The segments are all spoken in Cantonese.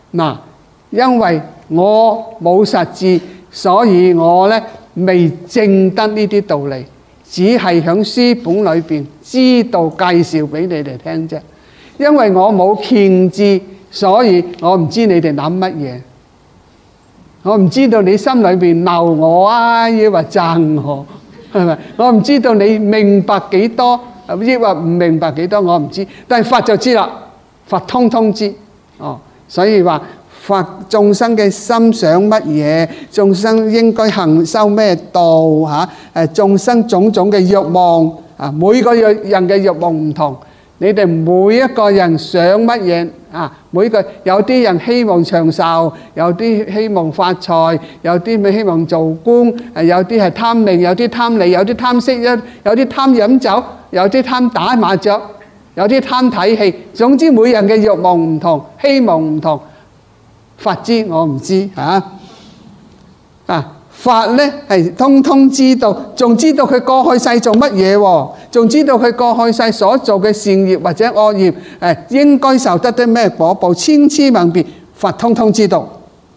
嗱，因為我冇實質，所以我呢未證得呢啲道理，只係喺書本裏邊知道介紹俾你哋聽啫。因為我冇見智，所以我唔知你哋諗乜嘢。我唔知道你心裏邊鬧我啊，抑或讚我，係咪？我唔知道你明白幾多，抑或唔明白幾多，我唔知。但係佛就知啦，佛通通知。所以話佛眾生嘅心想乜嘢，眾生應該行修咩道嚇？眾生種種嘅慾望啊，每個人嘅慾望唔同。你哋每一個人想乜嘢啊？每個有啲人希望長壽，有啲希望發財，有啲咪希望做官，有啲係貪名，有啲貪利，有啲貪色，有啲貪飲酒，有啲貪打麻雀，有啲貪睇戲。總之每人嘅慾望唔同，希望唔同。佛知我唔知嚇啊！佛呢係通通知道，仲知道佢過去世做乜嘢喎？仲知道佢過去世所做嘅善業或者惡業，應該受得啲咩果報，千差萬別，佛通通知道。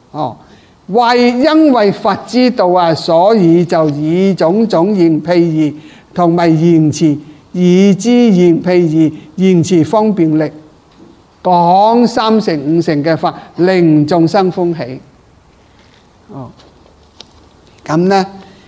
因為佛知道啊，所以就以種種言譬喻同埋言辭，以之言譬喻言辭方便力，講三乘五乘嘅法，令眾生歡喜。咁呢，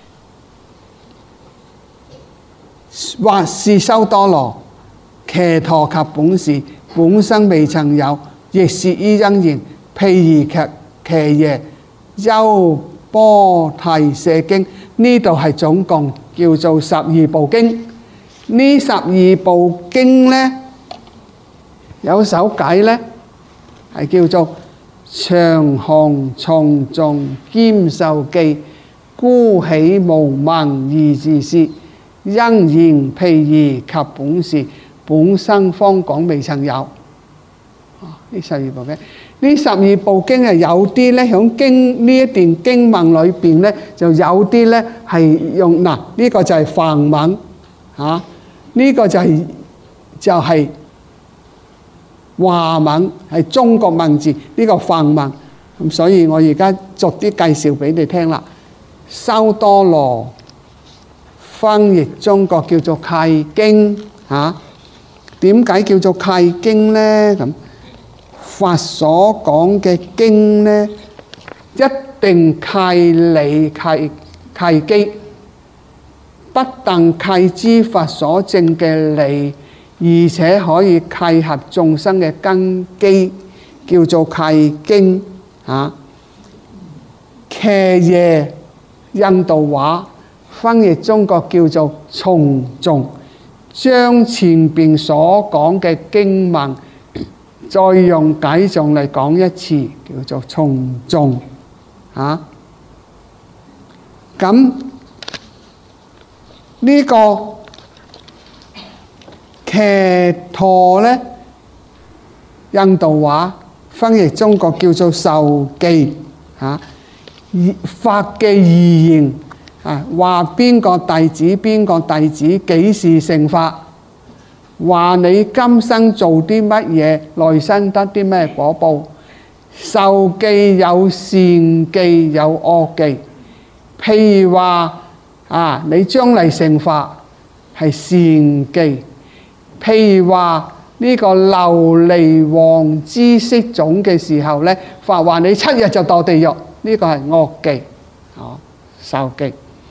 或是修多羅，騎駝及本事，本生未曾有，亦是於因緣，譬如騎耶優波提舍經。呢度係總共叫做12部經。呢12部經呢，有首偈呢係叫做長行從眾兼受記，孤喜無聞而自是，因緣譬喻及本事，本生方廣未曾有。呢12部經，呢12部經係有啲咧響經呢一段經文裏邊咧，就有啲咧係用呢個就係梵文嚇，呢個就係華文，係中國文字，呢個梵文。咁所以我而家逐啲介紹俾你聽啦。修多羅翻譯中國叫做契經嚇，點解叫做契經呢？咁佛所講嘅經呢，一定契理契機，不但契知佛所證嘅理，而且可以契合眾生嘅根基，叫做契經嚇。騎耶印度話翻譯中國叫做從眾，將前邊所講嘅經文再用偈頌嚟講一次，叫做從眾嚇。咁呢個騎駝呢，印度話翻譯中國叫做受記嚇。佛嘅意言啊，話邊個弟子幾時成法，話你今生做啲乜嘢，來生得啲咩果報。受記有善記有惡記，譬如話你將嚟成法係善記，譬如話呢個琉璃王知識種嘅時候呢，佛話你7日就墮地獄，呢個係惡記，受記。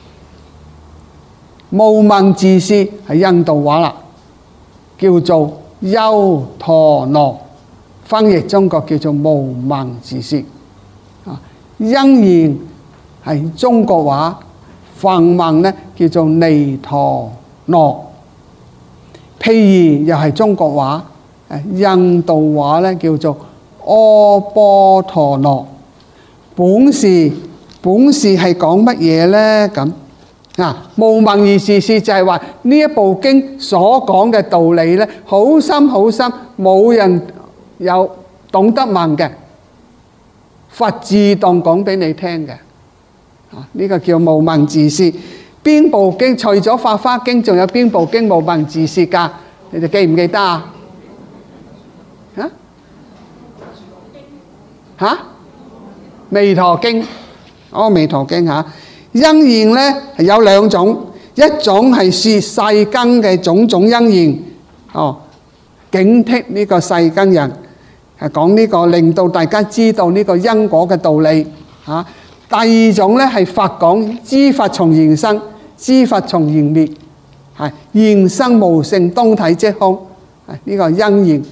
無聞自是係印度話啦，叫做優陀羅，翻譯中國叫做無聞自是。因緣係中國話，梵文呢叫做尼陀羅。譬如又係中國話，印度話呢叫做阿波陀羅。本事係講乜嘢呢？咁無聞而自是就係話呢一部經所講嘅道理呢，好深好深，冇人有懂得問嘅，佛自動講俾你聽嘅。呢個叫無聞自是。邊部經除咗《法華經》，仲有邊部經無聞自是㗎？你哋記唔記得啊？ 嚇？彌陀經，彌陀經嚇。因緣咧係有兩種，一種係說世間嘅種種因緣，警惕呢個世間人，係講呢個令到大家知道呢個因果嘅道理嚇。第二種咧係法講，諸法從緣生，諸法從緣滅，係緣生無性，當體即空，係呢個因緣，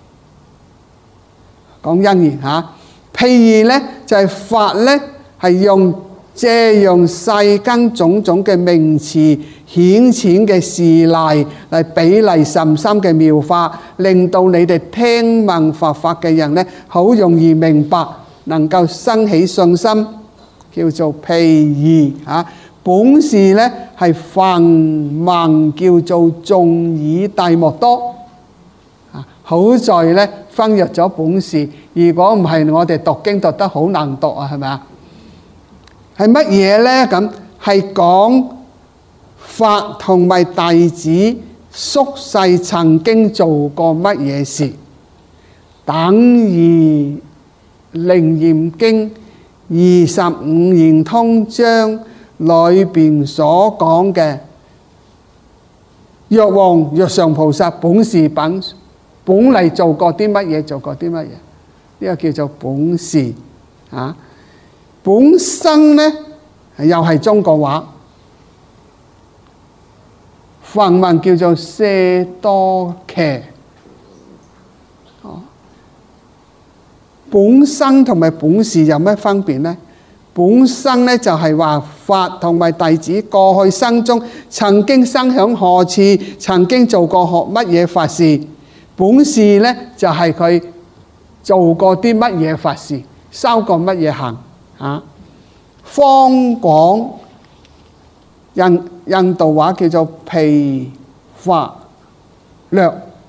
講因緣嚇。譬如咧就係法咧係借用世間種種嘅名詞顯淺嘅事例嚟比例甚深嘅妙法，令到你哋聽聞佛法嘅人咧好容易明白，能夠生起信心，叫做譬如嚇。本事咧係梵文叫做眾耳諦莫多。好在咧翻譯咗本事，如果唔係我哋讀經讀得好難讀啊，係咪啊？係乜嘢咧？咁係講法同埋弟子宿世曾經做過乜嘢事，等於《楞嚴經》25圓通章裏邊所講嘅藥王、藥上菩薩本事品。本嚟做過啲乜嘢？做過啲乜嘢？呢個叫做本事啊！本身咧又係中國話，梵文叫做舍多奇。本身同埋本事有咩分別咧？本身咧就係話法同埋弟子過去生中曾經生響何處，曾經做過乜嘢法事。本事咧就係佢做過啲乜嘢法事，修過乜嘢行啊？方廣印度話叫做毗法略，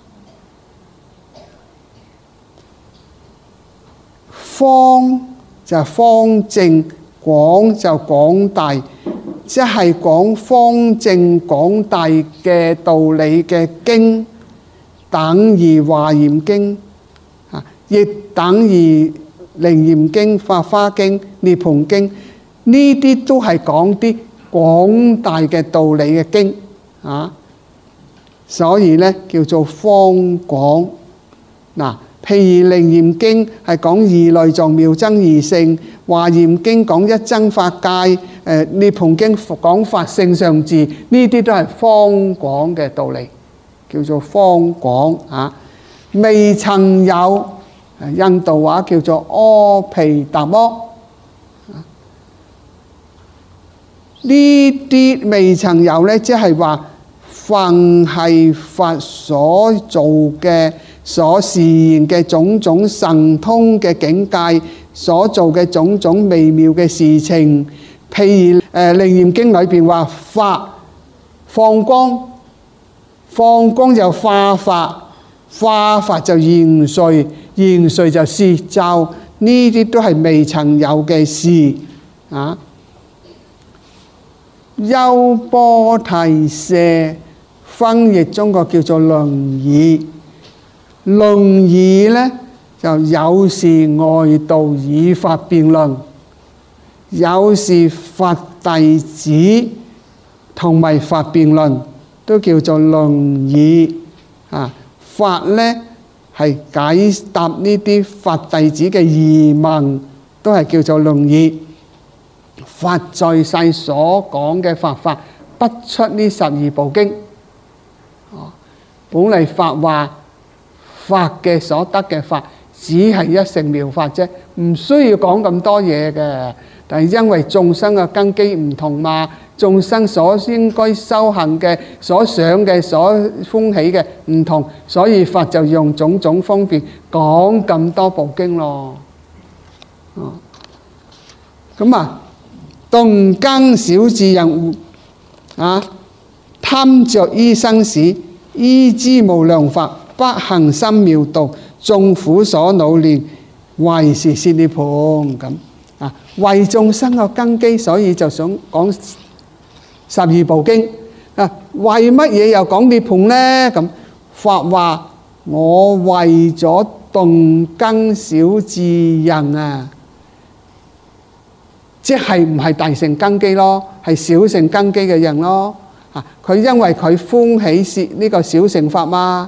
方就係方正，廣就廣大，即係講方正廣大嘅道理嘅經。等於《華嚴經》亦等於《楞嚴經》、《法華經》、《涅槃經》，呢啲都係講啲廣大嘅道理嘅經啊，所以咧叫做方廣。嗱，譬如《楞嚴經》係講二內藏妙真二性，《華嚴經》講一真法界，《涅槃經》講法性上智，呢啲都係方廣嘅道理。叫做方廣啊，未曾有，印度話叫做阿毗達摩。呢啲未曾有咧，即係話凡係佛所做嘅、所示現嘅種種神通嘅境界，所做嘅種種微妙嘅事情，譬如《楞嚴經》裏邊話法放光。放光就化法，化法就現瑞，現瑞就攝咒，呢啲都係未曾有嘅事啊！優波提舍翻譯中國叫做論議，論議咧就有時外道以法辯論，有時佛弟子同埋法辯論。都叫做論議啊！法咧係解答呢啲法弟子嘅疑問，都係叫做論議。法在世所講嘅法不出呢12部經。本嚟法話法嘅所得嘅法，只係一乘妙法啫，唔需要講咁多嘢嘅。但係因為眾生嘅根基唔同嘛，眾生所應該修行嘅、所想嘅、所歡喜嘅唔同，所以法就用種種方便講咁多部經咯。咁啊，動根小智人啊，貪着於生死，依之無量法，不行深妙道，眾苦所惱亂，為是說涅槃咁。為眾生嘅根基，所以就想講12部經啊。為乜嘢又講涅槃呢？咁法話我為咗動根小智人啊，即係唔係大乘根基咯，係小乘根基嘅人咯。佢因為佢歡喜呢個小乘法嘛，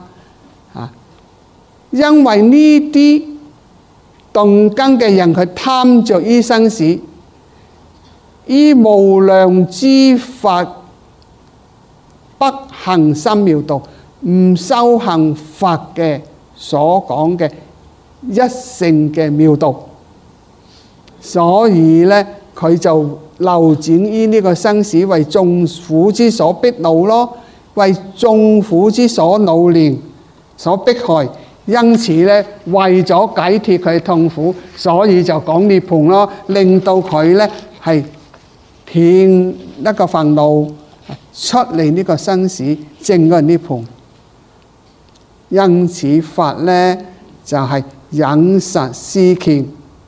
因為呢啲動根嘅人，佢貪着於生死，於無量之法不行深妙道，唔修行法嘅所講嘅一乘嘅妙道，所以呢，佢就流轉於呢個生死，為眾苦之所逼惱咯，為眾苦之所惱念、所迫害。因此呢，為咗解脫佢痛苦，所以就講涅槃咯，令到佢呢係斷一個煩惱，出嚟呢個生死，證個涅槃。因此法呢就係忍實思虔，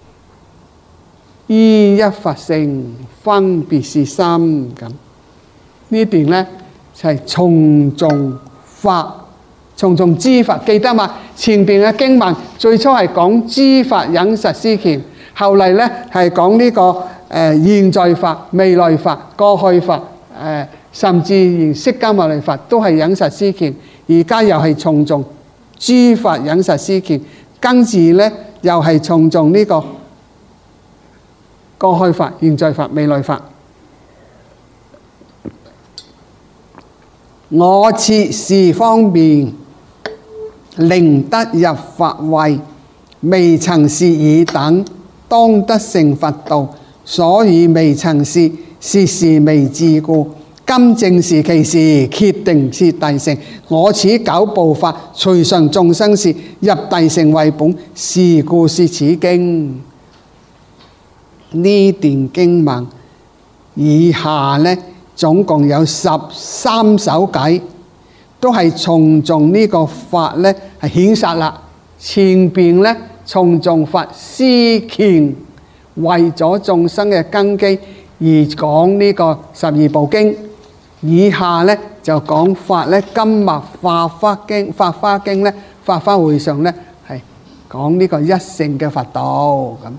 依一法性，分別是心。咁呢段呢就係從眾法。從眾知法，記得嘛？前邊嘅經文最初係講知法、忍實思虔，後嚟呢係講呢個現在法、未來法、過去法，甚至連釋迦牟尼法都係忍實思虔。而家又係從眾知法、忍實思虔，跟住呢又係從眾呢個過去法、現在法、未來法。我設是方便，令得入法位，未曾是爾等，當得成佛道。所以未曾是，是時未至故。今正是其時，決定是大乘。我此九部法，隨順眾生事，入大乘為本。是故說此經。呢段經文以下呢，總共有13首偈，都係從眾呢個法呢係顯實啦。前邊呢從眾法思虔，為咗眾生嘅根基而講呢個12部經。以下呢就講法呢，今日法華經呢，法華會上呢係講呢個一乘嘅佛道。咁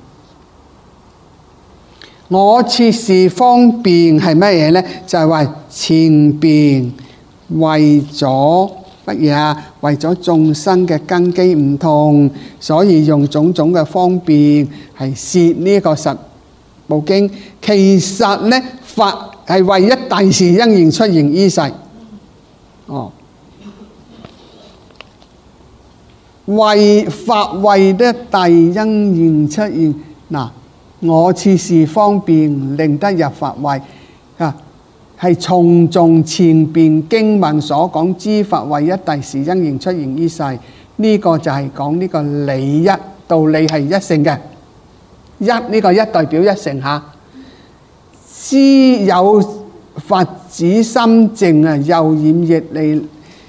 我設是方便係乜嘢呢？就係話前邊為咗乜嘢啊？為咗眾生嘅根基唔同，所以用種種嘅方便係説呢個10部經。其實呢，法係為一大事因緣出現於世。為法為一大因緣出現嗱。我設是方便，令得入法位啊，係從眾前邊經文所講之法為一大事因緣出現於世。呢個就係講呢個理一道理係一乘嘅。呢個一代表一乘嚇。知有佛子心淨啊，又染業力。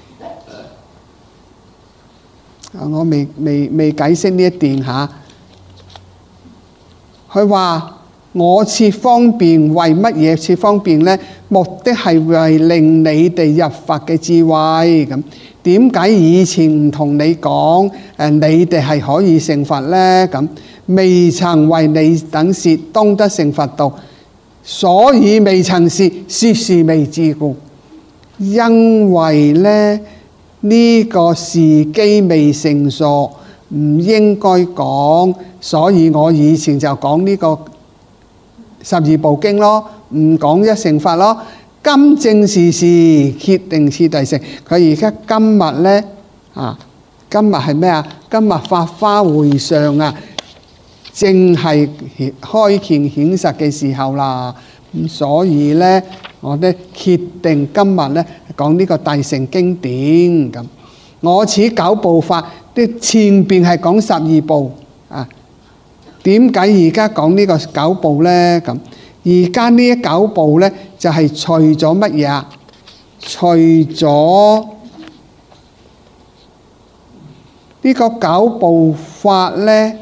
我未解釋呢一段嚇。佢話我設方便，為乜嘢設方便呢？目的係為令你哋入法嘅智慧。咁點解以前唔同你講你哋係可以成佛呢？咁未曾為你等説當得成佛道，所以未曾是，是時未至故。因為呢，呢個時機未成熟，唔應該講，所以我以前就講呢個12部經咯，唔講一乘法咯。今正是時，決定是大乘。佢而家今日呢，今日係咩啊？今日法華會上啊，正係開權顯實嘅時候啦。咁所以呢，我呢決定今日呢講呢個大乘經典咁。我此9部法，啲前邊係講12部啊。點解而家講呢個9部呢？咁而家呢9部呢，就係除咗乜嘢啊？除咗呢個9部法呢，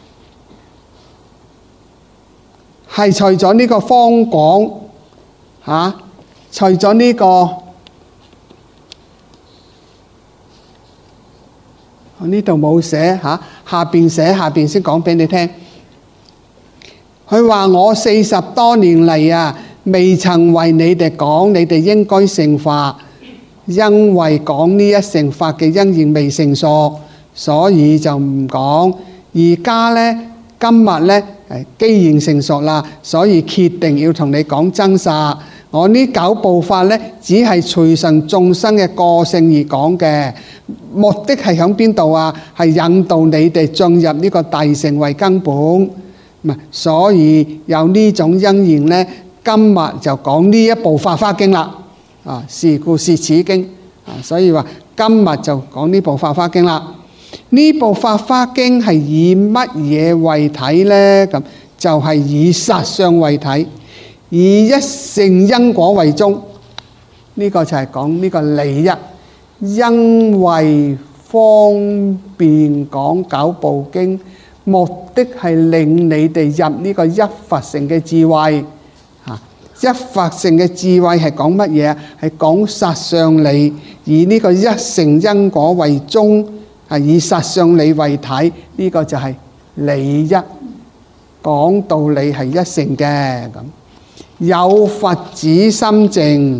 係除咗呢個方廣嚇，除咗呢個呢度冇寫嚇，下邊先講俾你聽。佢話我40多年嚟啊，未曾為你哋講，你哋應該成法，因為講呢一成法嘅因緣未成熟，所以就唔講。而家呢，今日呢，既然成熟啦，所以決定要同你講真實。我呢9部法呢，只係隨順眾生嘅個性而講嘅，目的係響邊度啊？係引導你哋進入呢個大乘為根本。所以有呢種因緣呢，今日就講呢一部《法華經》啦。是故是此經。所以話今日就講呢部《法華經》啦。呢部《法華經》係以乜嘢為體呢？咁就係以實相為體，以一乘因果為宗。呢個就係講呢個理一。因為方便講9部經，目的係令你哋入呢個一佛乘嘅智慧。一佛乘嘅智慧係講乜嘢？係講實相理，以呢個一乘因果為宗，係以實相理為體。呢個就係理一，講道理係一乘嘅。咁有佛子心淨，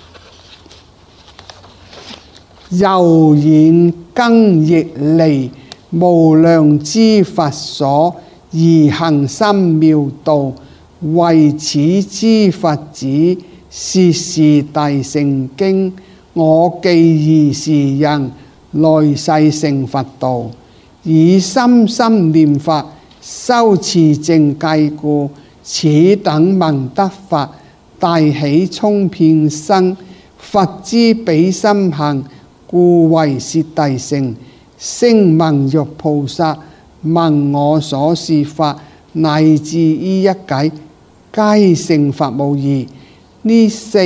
柔然根亦離，無量之佛所而行深妙道。為此之佛子，說是大乘經。我既而是人，來世成佛道。以心心念佛，修持淨戒故。此等聞得佛，大喜充遍身。佛知彼心行，故為說大乘。聲聞欲菩薩，聞我所說法，乃至於一偈，皆成佛無疑。呢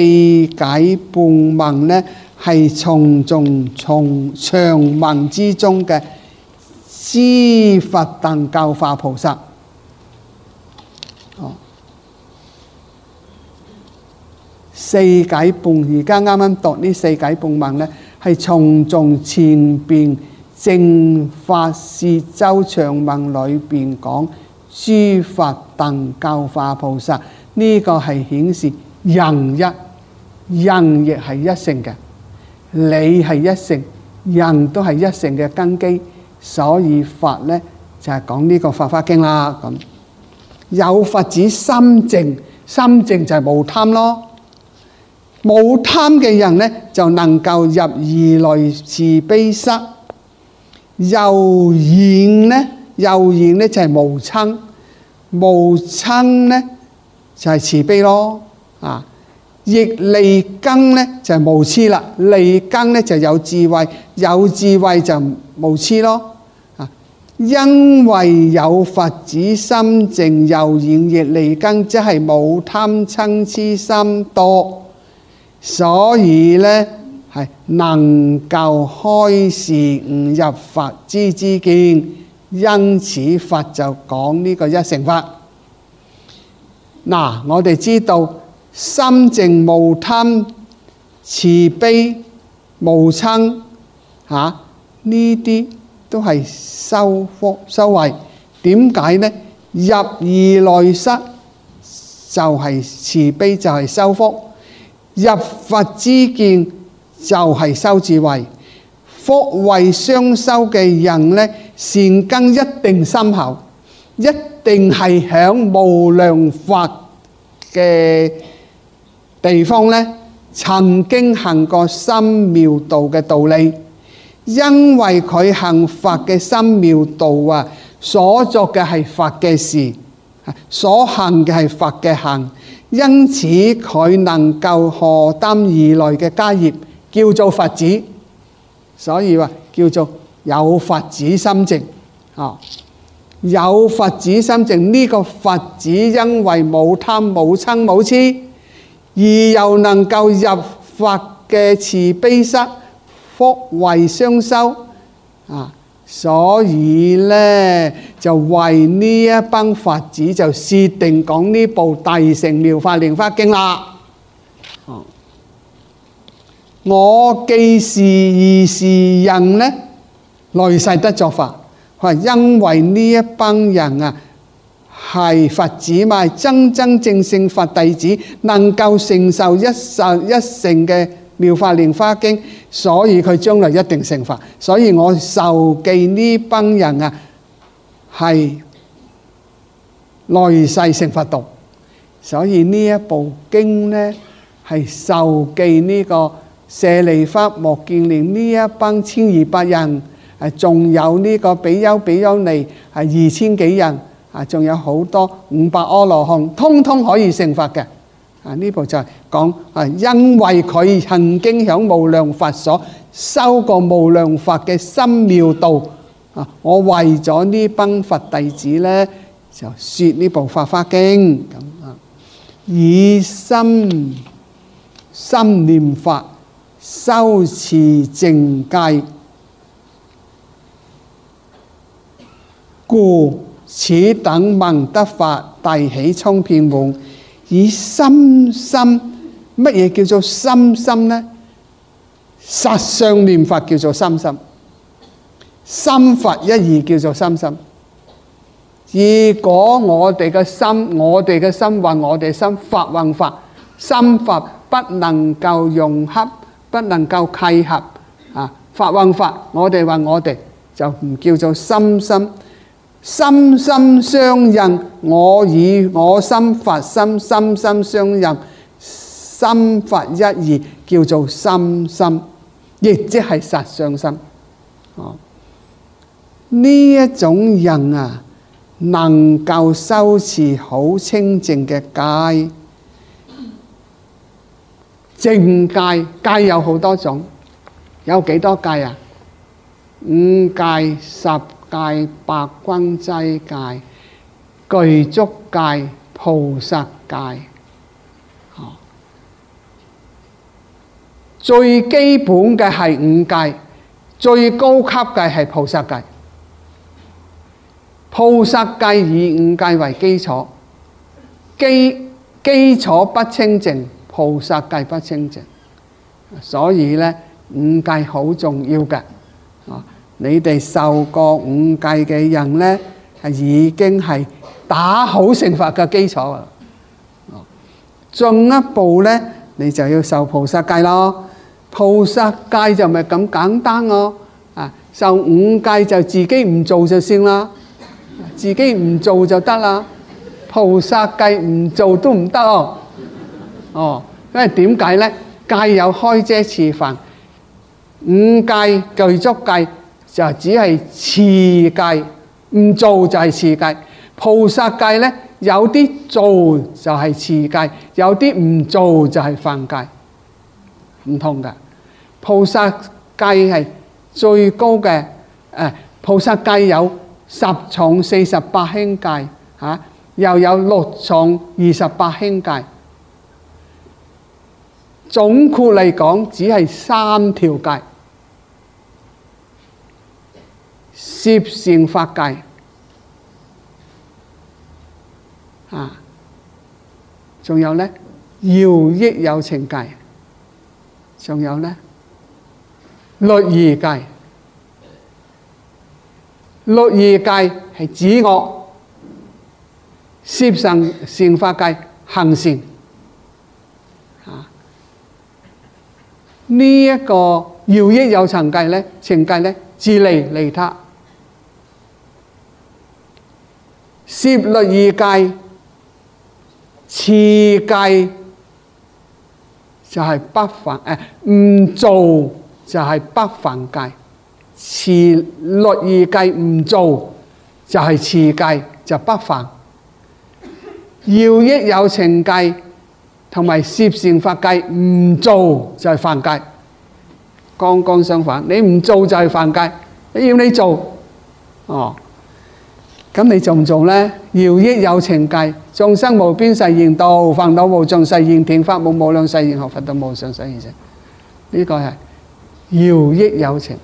4偈半文呢，係從長文之中嘅知佛等教化菩薩。4偈半，而家啱啱讀呢4偈半文呢，係從前邊正法攝周長文裏邊講諸佛等教化菩薩，呢個係顯示人一，人亦係一乘嘅，理係一乘，人都係一乘嘅根基，所以佛呢就係講呢個《法華經》啦。咁有佛子心淨，心淨就係無貪咯，冇貪嘅人呢就能夠入如來慈悲室。柔然呢就係無瞋，無瞋呢就係慈悲咯。亦利根呢就係無痴啦，利根呢就有智慧，有智慧就無痴咯。因為有佛子心淨，柔然亦利根，即係冇貪嗔痴心多，所以呢係能夠開示悟入佛之知見，因此佛就講呢個一乘法。嗱，我哋知道心淨無貪、慈悲無瞋，呢啲都係修福修慧。點解呢？入如來室就係慈悲，就係修福；入佛之見就係修智慧。福慧雙修嘅人呢，善根一定深厚，一定係響無量法嘅地方呢，曾經行過深妙道嘅道理。因為佢行佛嘅深妙道啊，所作嘅係佛嘅事，所行嘅係佛嘅行，因此佢能夠荷擔如來嘅家業，叫做佛子。所以話叫做有佛子心淨。有佛子心淨，呢個佛子因為冇貪冇嗔冇痴，而又能夠入佛嘅慈悲室，福慧雙修，所以呢就為呢一班佛子就設定講呢部大乘妙法蓮華經啦。我既是而是人呢， 來世得作法。佢話因為呢一班人啊係佛子嘛，真真正正佛弟子，能夠承受一乘嘅妙法蓮華經，所以佢將來一定成佛。所以我受記呢班人啊係來世成佛道。所以呢一部經呢係受記呢個舍利弗、目犍連呢一班1200人，仲有呢個比丘比丘尼係2000幾人，仲有好多500阿羅漢，通通可以成佛嘅。呢部就係講因為佢曾經響無量佛所修過無量法嘅深妙道，我為咗呢班佛弟子呢，就說呢部法華經咁啊，以心念法，修持淨戒，故此等聞得法，大喜充遍滿。以心，乜嘢叫做心呢？實相念法叫做心，心法一義叫做心。如果我哋嘅心話我哋心法運法，心法不能夠融合，不能夠契合法運法，我哋話我哋就唔叫做心。心相應，我以我心法心，心相應，心法一義叫做心，亦即係實相心。呢一種人啊，能夠修持好清淨嘅戒，淨戒，戒有好多種，有幾多戒啊？5戒、10戒、百均齋戒、具足戒、菩薩戒。最基本嘅係5戒，最高級嘅係菩薩戒。菩薩戒以5戒為基礎，基礎不清淨，菩薩戒不清淨。所以呢5戒好重要嘅。你哋受過5戒嘅人呢，係已經係打好成佛嘅基礎啦。進一步呢，你就要受菩薩戒咯。菩薩戒就唔係咁簡單咯。受5戒就自己唔做就算啦，自己唔做就得啦。菩薩戒唔做都唔得哦。因為點解呢？戒有開遮持分，5戒具足戒就只係持戒，唔做就係持戒。菩薩戒呢，有啲做就係持戒，有啲唔做就係犯戒，唔同㗎。菩薩戒係最高嘅，菩薩戒有10重48輕戒，又有6重28輕戒。總括嚟講，只係3條戒。攝善法戒，仲有呢饒益有情戒，仲有呢律儀戒。律儀戒係止惡，攝善法戒行善。呢一個饒益有情戒呢，自利利他。攝律儀戒、持戒就係不犯，唔做就係不犯戒。持律儀戒唔做就係持戒，就不犯。饒益有情戒同埋攝善法戒唔做就係犯戒，剛剛相反。你唔做就係犯戒，你要你做，咁你做唔做呢？饒益有情戒，眾生無邊誓願度，煩惱無盡誓願斷，法無無量誓願學，佛道無上誓願成。呢個係饒益有情。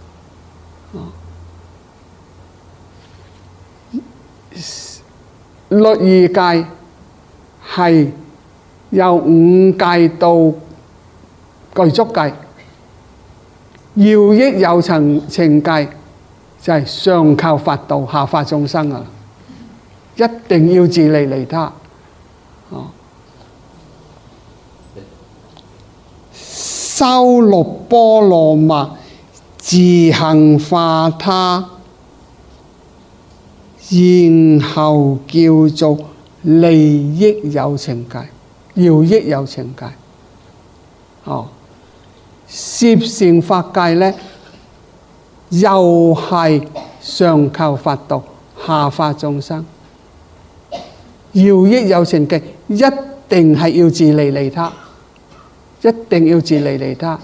律儀戒係由5戒到具足戒，饒益有情戒就係上求佛道，下化眾生啊！一定要自利利他，修六波羅蜜，自行化他，然後叫做利益有情界，要益有情界。攝成法界呢，又係上求佛道，下化眾生。要益有情界，一定係要自利利他，一定要自利利他。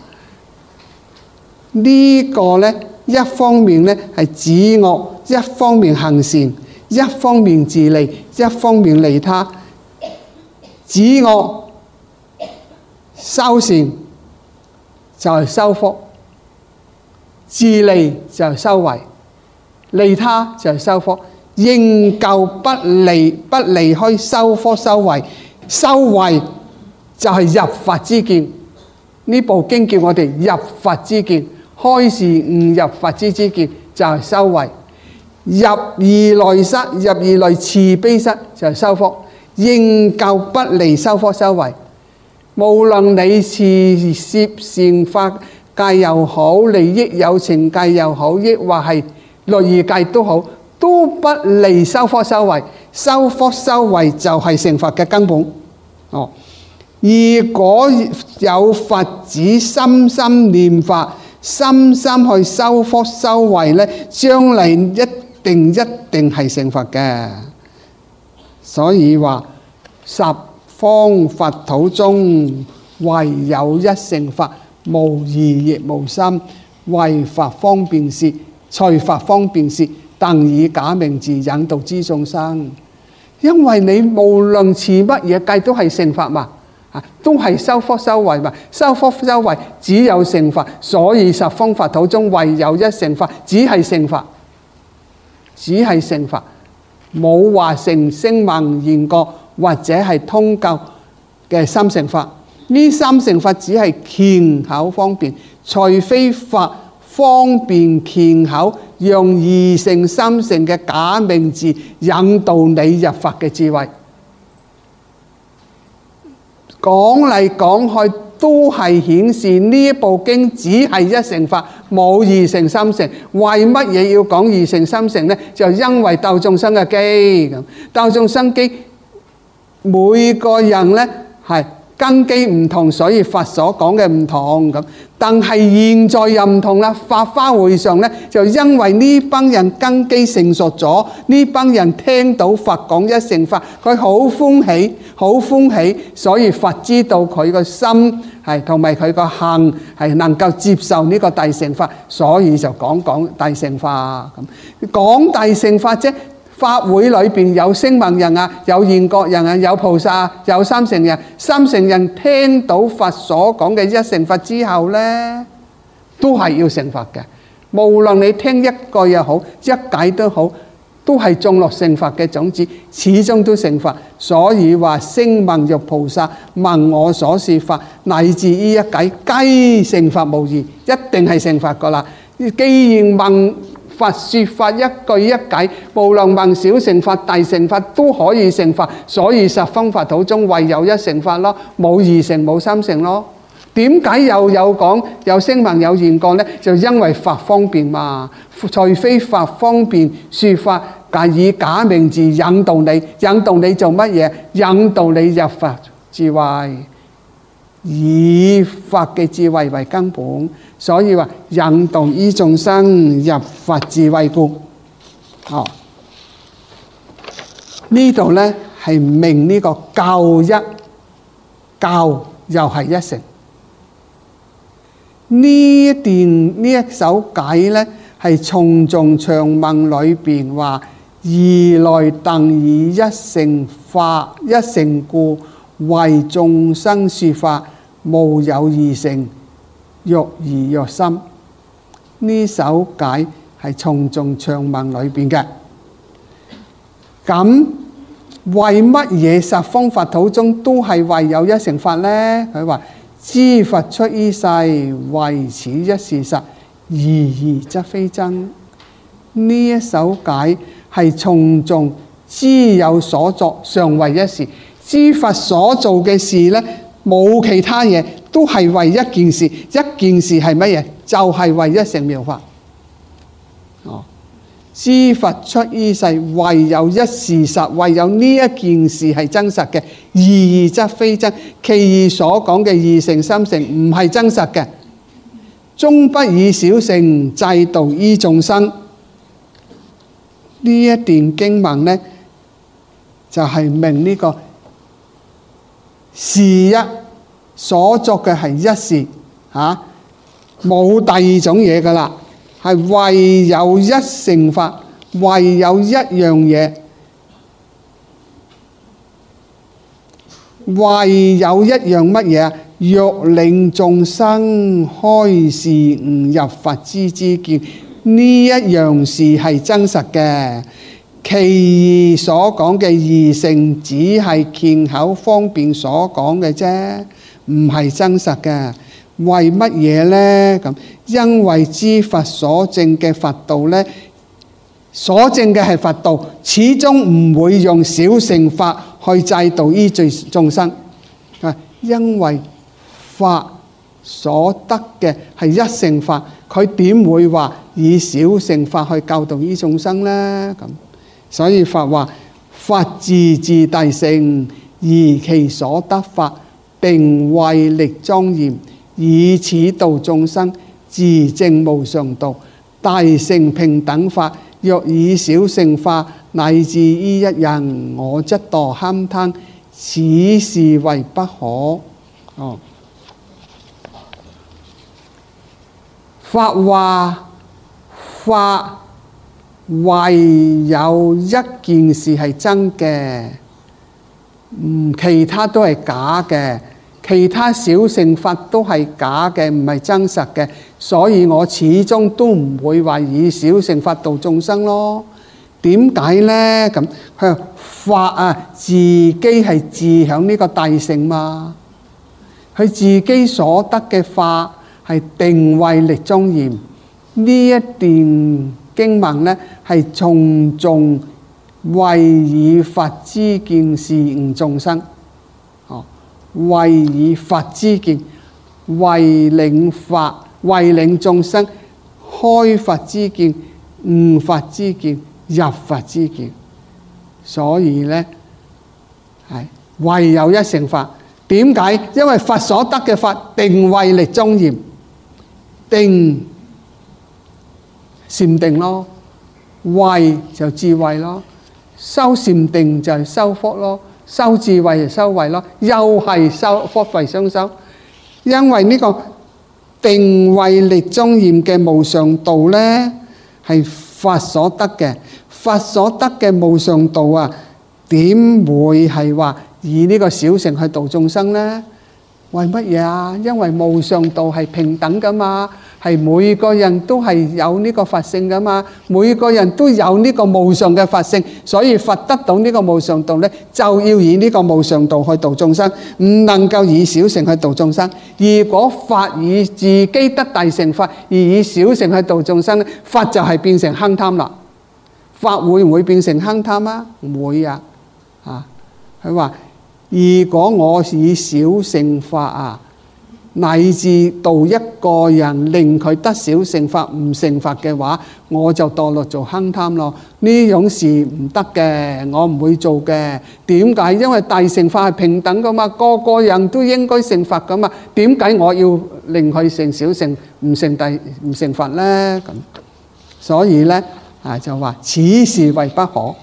呢個呢，一方面呢係止惡，一方面行善，一方面自利，一方面利他。止惡修善就係修福，自利就係修慧，利他就係修福。應舊不離開修福修慧，修慧就係入佛之見。呢部經叫我哋入佛之見，開示悟入佛之見，就係修慧。入二內室，入二內慈悲室就係修福。應舊不離修福修慧，無論你是攝善法界又好，利益有情界又好，抑或係律儀界都好，都不離修福修慧。修福修慧就係成佛嘅根本。如果有佛子深深念法，深深去修福修慧呢，將來一定係成佛嘅。所以話十方佛土中唯有一乘法，無異亦無心，為佛方便事，隨佛方便事，當以假名字引導諸眾生。因為你無論持乜嘢戒都係成佛嘛，都係修福修慧嘛，修福修慧只有成佛，所以十方佛土中唯有一乘法，只係成佛，只係成佛，冇話成聲聞緣覺或者係通教嘅三乘法。呢三乘法只係權巧方便，除非法方便權巧，用二乘三乘嘅假名字引導你入法嘅智慧。講嚟講去都係顯示呢一部經只係一乘法，冇二乘三乘。為乜嘢要講二乘三乘呢？就因為鬥眾生嘅機，鬥眾生機每個人呢係根基唔同，所以佛所講嘅唔同咁。但係現在又唔同啦，法華會上呢，就因為呢班人根基成熟咗，呢班人聽到佛講一乘法，佢好歡喜，好歡喜，所以佛知道佢個心係同埋佢個行係能夠接受呢個大乘法，所以就講大乘法咁。講大乘法啫。法會裏邊有聲聞人啊，有緣覺人啊，有菩薩啊，有三乘人。三乘人聽到佛所講嘅一乘法之後呢，都係要成佛嘅。無論你聽一個又好，一解都好，都係種落成佛嘅種子，始終都成佛。所以話聲聞欲菩薩聞我所說法，乃至於一解，皆成佛無疑，一定係成佛噶啦。既然聞佛說法一句一解，無論聞小乘法大乘法都可以成佛，所以十方佛土中唯有一乘法咯，冇二乘冇三乘咯。點解又有講有聲聞有緣覺呢？就因為法方便嘛，除非法方便說法，以假名字引導你，引導你做乜嘢？引導你入佛智慧，以法嘅智慧為根本。所以話引導於眾生入佛智慧故。呢度呢係明呢個教一教又係一乘。呢一首偈呢係從眾長文裏邊話，如來當以一乘法一乘故，為眾生說法，無有二乘，欲而若心。呢首偈係從眾長文裏邊嘅。咁為乜嘢十方佛土中都係唯有一乘法呢？佢話知佛出於世，唯此一事實，疑則非真。 呢一首解係從眾知有所作，常為一事。知佛所做嘅事呢，冇其他嘢，都係為一件事。一件事係乜嘢？就係為一乘妙法。知佛出於世，唯有一事實，唯有呢一件事係真實嘅，二則非真。其餘所講嘅二乘三乘唔係真實嘅。終不以小乘制度於眾生。呢一段經文呢，就係明呢個事一所作嘅係一事，冇第二種嘢噶啦，係唯有一乘法，唯有一樣嘢，唯有一樣乜嘢啊？欲令眾生開示悟入佛之知見，呢一樣事係真實嘅。其餘所講嘅二乘只係犍口方便所講嘅啫，唔係真實嘅。為乜嘢呢？咁因為知佛所證嘅佛道呢，所證嘅係佛道，始終唔會用小乘法去制度於眾生。因為法所得嘅係一乘法，佢點會話以小乘法去教導於眾生呢？咁所以佛話：佛自自大乘，而其所得法，定慧力莊嚴，以此度眾生，自證無上道。大乘平等法，若以小乘法，乃至於一人，我則墮慳貪，此事為不可。法話法唯有一件事係真嘅，其他都係假嘅，其他小乘法都係假嘅，唔係真實嘅，所以我始終都唔會話以小乘法度眾生咯。點解呢？咁佢話法啊，自己係自享呢個大乘嘛，佢自己所得嘅法係定慧力莊嚴。呢一段經文呢，係從眾為以佛之見示悟眾生，為以佛之見，為領法，為領眾生開佛之見、悟佛之見、入佛之見。所以呢，係唯有一乘法。點解？因為佛所得嘅法定慧力莊嚴，定禪定咯，慧就智慧咯，修禪定就係修福咯，修智慧就修慧咯，又係修福慧雙修。因為呢個定慧力莊嚴嘅無上道呢，係佛所得嘅，佛所得嘅無上道啊，點會係話以呢個小乘去度眾生呢？為乜嘢啊？因為無上道係平等噶嘛，係每個人都係有呢個佛性噶嘛，每個人都有呢個無上嘅佛性，所以佛得到呢個無上道呢，就要以呢個無上道去度眾生，唔能夠以小乘去度眾生。如果佛以自己得大乘法而以小乘去度眾生呢，佛就係變成慳貪啦。法會唔會變成慳貪啊？唔會啊！佢話：如果我以小乘法啊，乃至度一個人令佢得小乘法唔成法嘅話，我就墮落做慳貪咯。呢種事唔得嘅，我唔會做嘅。點解？因為大乘法係平等噶嘛，個個人都應該成法噶嘛。點解我要令佢成小乘唔成法呢？咁所以呢，就話此事為不可。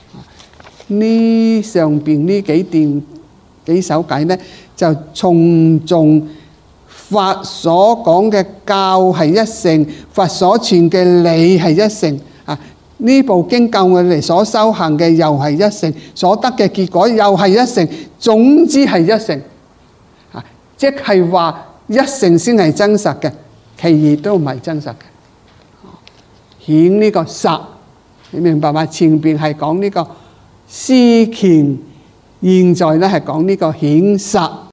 呢上邊呢幾首偈呢，就從眾佛所講嘅教係一乘，佛所傳嘅理係一乘。呢部經教我哋所修行嘅又係一乘，所得嘅結果又係一乘，總之係一乘。即係話一乘先係真實嘅，其餘都唔係真實嘅。顯呢個實，你明白嘛？前邊係講呢個思前，現在咧係講呢個顯實。